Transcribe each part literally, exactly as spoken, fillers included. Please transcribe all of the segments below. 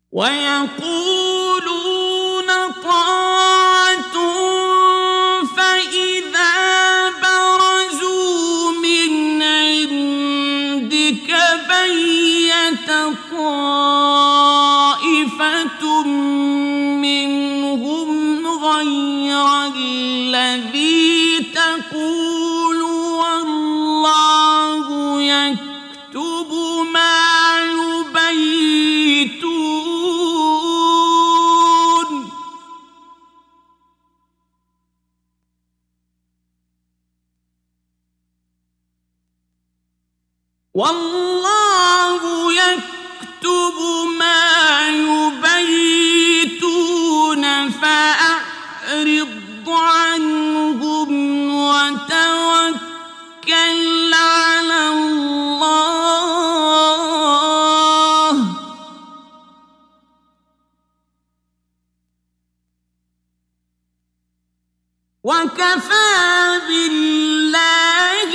ويقولون طاعة فإذا برزوا من عندك بيت طائفة منهم غير الذي تقول والله يكتب ما يبيتون والله يكتب ما يبيتون فأعرض عنهم وتوكل على الله وكفى بالله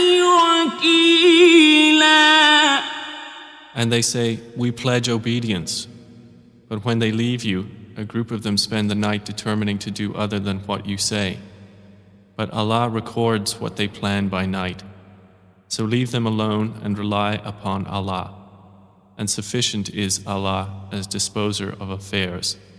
وكيلا. And they say, we pledge obedience. But when they leave you, a group of them spend the night determining to do other than what you say. But Allah records what they plan by night. So leave them alone and rely upon Allah. And sufficient is Allah as disposer of affairs.